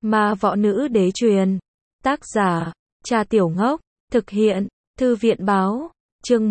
Ma võ nữ đế truyền. Tác giả, Trà Tiểu Ngốc. Thực hiện, Thư viện báo. Chương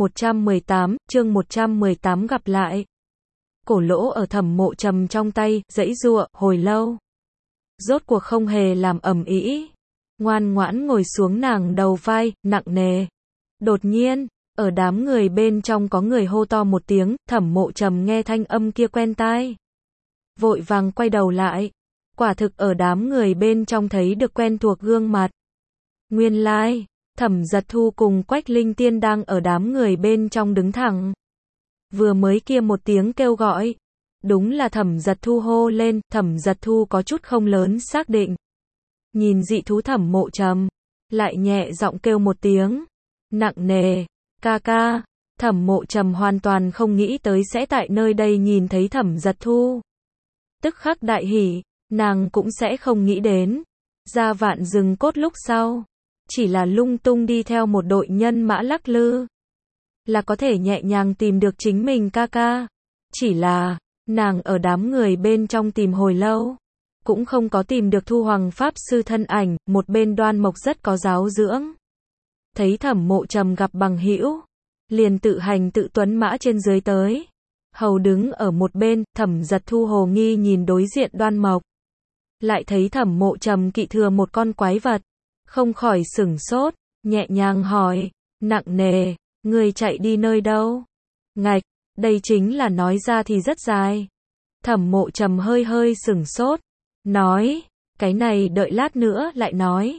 118 gặp lại. Cổ lỗ ở Thẩm Mộ Trầm trong tay, giãy giụa, hồi lâu. Rốt cuộc không hề làm ầm ĩ. Ngoan ngoãn ngồi xuống nàng đầu vai, nặng nề. Đột nhiên, ở đám người bên trong có người hô to một tiếng, Thẩm Mộ Trầm nghe thanh âm kia quen tai. Vội vàng quay đầu lại. Quả thực ở đám người bên trong thấy được quen thuộc gương mặt. Nguyên lai, Thẩm Giật Thu cùng Quách Linh Tiên đang ở đám người bên trong đứng thẳng. Vừa mới kia một tiếng kêu gọi. Đúng là Thẩm Giật Thu hô lên, Thẩm Giật Thu có chút không lớn xác định. Nhìn dị thú Thẩm Mộ Trầm, lại nhẹ giọng kêu một tiếng. Nặng nề, ca ca. Thẩm Mộ Trầm hoàn toàn không nghĩ tới sẽ tại nơi đây nhìn thấy Thẩm Giật Thu. Tức khắc đại hỉ, nàng cũng sẽ không nghĩ đến. Ra vạn rừng cốt lúc sau. Chỉ là lung tung đi theo một đội nhân mã lắc lư. Là có thể nhẹ nhàng tìm được chính mình ca ca. Chỉ là, nàng ở đám người bên trong tìm hồi lâu. Cũng không có tìm được Thu Hoàng Pháp Sư thân ảnh, một bên Đoan Mộc rất có giáo dưỡng. Thấy Thẩm Mộ Trầm gặp bằng hữu, liền tự hành tự tuấn mã trên dưới tới. Hầu đứng ở một bên, Thẩm Giật Thu hồ nghi nhìn đối diện Đoan Mộc. Lại thấy Thẩm Mộ Trầm kỵ thừa một con quái vật. Không khỏi sửng sốt, nhẹ nhàng hỏi, nặng nề, người chạy đi nơi đâu? Ngạch, đây chính là nói ra thì rất dài. Thẩm Mộ Trầm hơi hơi sửng sốt, nói, cái này đợi lát nữa lại nói.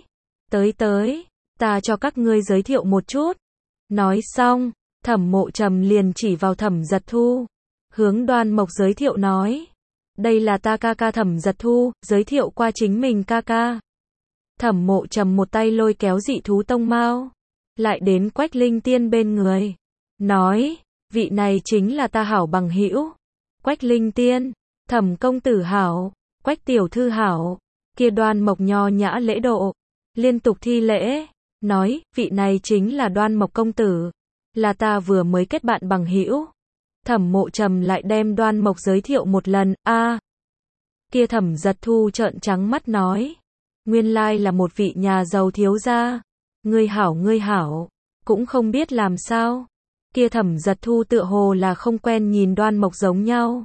Tới, ta cho các ngươi giới thiệu một chút. Nói xong, Thẩm Mộ Trầm liền chỉ vào Thẩm Giật Thu, hướng Đoan Mộc giới thiệu nói, đây là ta ca ca Thẩm Giật Thu, giới thiệu qua chính mình ca ca. Thẩm Mộ Trầm một tay lôi kéo dị thú tông mao, lại đến Quách Linh Tiên bên người, nói, vị này chính là ta hảo bằng hữu. Quách Linh Tiên, Thẩm công tử hảo, Quách tiểu thư hảo. Kia Đoan Mộc nho nhã lễ độ, liên tục thi lễ, nói, vị này chính là Đoan Mộc công tử, là ta vừa mới kết bạn bằng hữu. Thẩm Mộ Trầm lại đem Đoan Mộc giới thiệu một lần, kia Thẩm Giật Thu trợn trắng mắt nói, nguyên lai là một vị nhà giàu thiếu gia. Ngươi hảo, cũng không biết làm sao. Kia Thẩm Giật Thu tựa hồ là không quen nhìn Đoan Mộc giống nhau.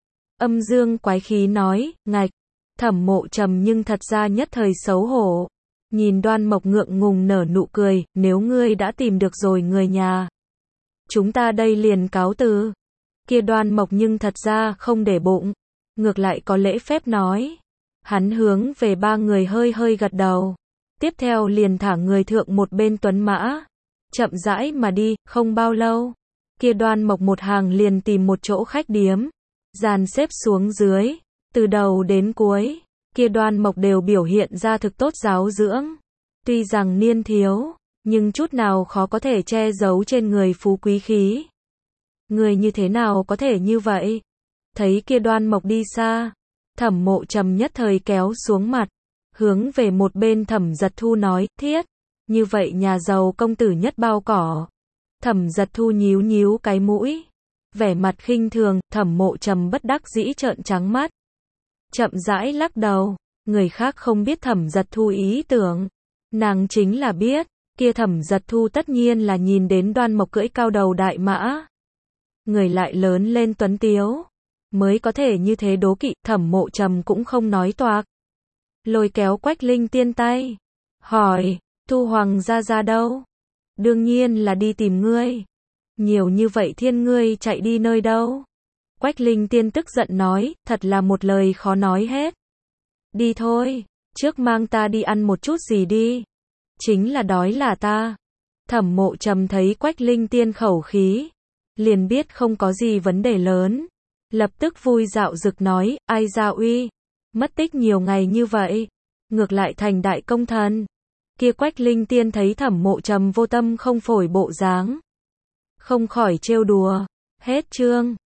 Âm dương quái khí nói, ngạch. Thẩm Mộ Trầm nhưng thật ra nhất thời xấu hổ. Nhìn Đoan Mộc ngượng ngùng nở nụ cười, nếu ngươi đã tìm được rồi người nhà, chúng ta đây liền cáo từ. Kia Đoan Mộc nhưng thật ra không để bụng, ngược lại có lễ phép nói. Hắn hướng về ba người hơi hơi gật đầu. Tiếp theo liền thả người thượng một bên tuấn mã. Chậm rãi mà đi, không bao lâu. Kia Đoan Mộc một hàng liền tìm một chỗ khách điếm. Dàn xếp xuống dưới. Từ đầu đến cuối, kia Đoan Mộc đều biểu hiện ra thực tốt giáo dưỡng. Tuy rằng niên thiếu, nhưng chút nào khó có thể che giấu trên người phú quý khí. Người như thế nào có thể như vậy? Thấy kia Đoan Mộc đi xa, Thẩm Mộ Trầm nhất thời kéo xuống mặt, hướng về một bên Thẩm Giật Thu nói, thiết, như vậy nhà giàu công tử nhất bao cỏ. Thẩm Giật Thu nhíu nhíu cái mũi, vẻ mặt khinh thường. Thẩm Mộ Trầm bất đắc dĩ trợn trắng mắt, chậm rãi lắc đầu. Người khác không biết Thẩm Giật Thu ý tưởng, nàng chính là biết. Kia Thẩm Giật Thu tất nhiên là nhìn đến Đoan Mộc cưỡi cao đầu đại mã, người lại lớn lên tuấn tiếu, mới có thể như thế đố kỵ. Thẩm Mộ Trầm cũng không nói toạc, lôi kéo Quách Linh Tiên tay, hỏi, Thu Hoàng gia đâu? Đương nhiên là đi tìm ngươi. Nhiều như vậy thiên ngươi chạy đi nơi đâu? Quách Linh Tiên tức giận nói, thật là một lời khó nói hết. Đi thôi, trước mang ta đi ăn một chút gì đi. Chính là đói là ta. Thẩm Mộ Trầm thấy Quách Linh Tiên khẩu khí, liền biết không có gì vấn đề lớn. Lập tức vui dạo dực nói, ai gia uy, mất tích nhiều ngày như vậy, ngược lại thành đại công thần. Kia Quách Linh Tiên thấy Thẩm Mộ Trầm vô tâm không phổi bộ dáng, không khỏi trêu đùa. Hết chương.